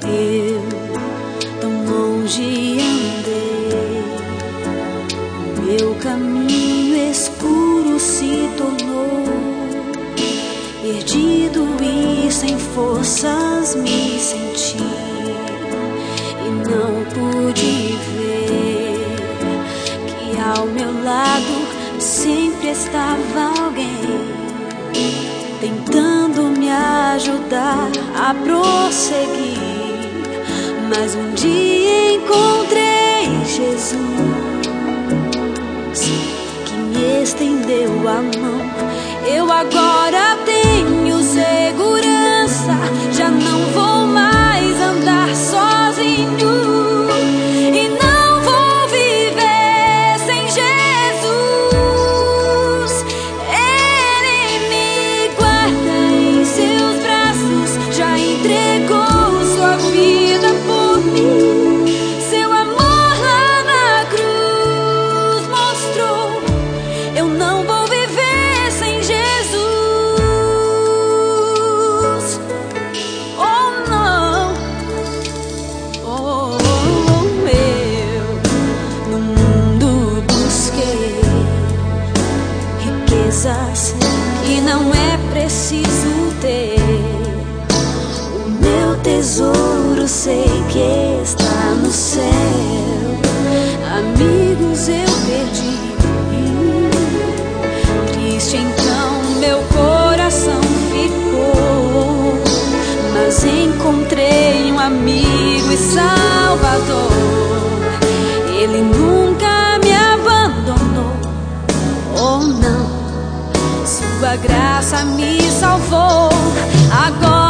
Eu tão longe andei, o meu caminho escuro se tornou. Perdido e sem forças me senti, e não pude ver que ao meu lado sempre estava alguém, tentando me ajudar a prosseguir. Mas um dia encontrei Jesus, que me estendeu a mão. Eu agora tenho segurança, já não vou mais andar sozinho, e não vou viver sem Jesus. Ele me guarda em seus braços, já entregou sua vida por mim. Seu amor lá na cruz mostrou. Eu não vou viver sem Jesus. Oh não, eu no mundo busquei riquezas que não é preciso ter. O meu tesouro sei que está no céu. Amigos eu perdi, triste então meu coração ficou, mas encontrei um amigo e salvador. Ele nunca me abandonou, oh não, sua graça me salvou. Agora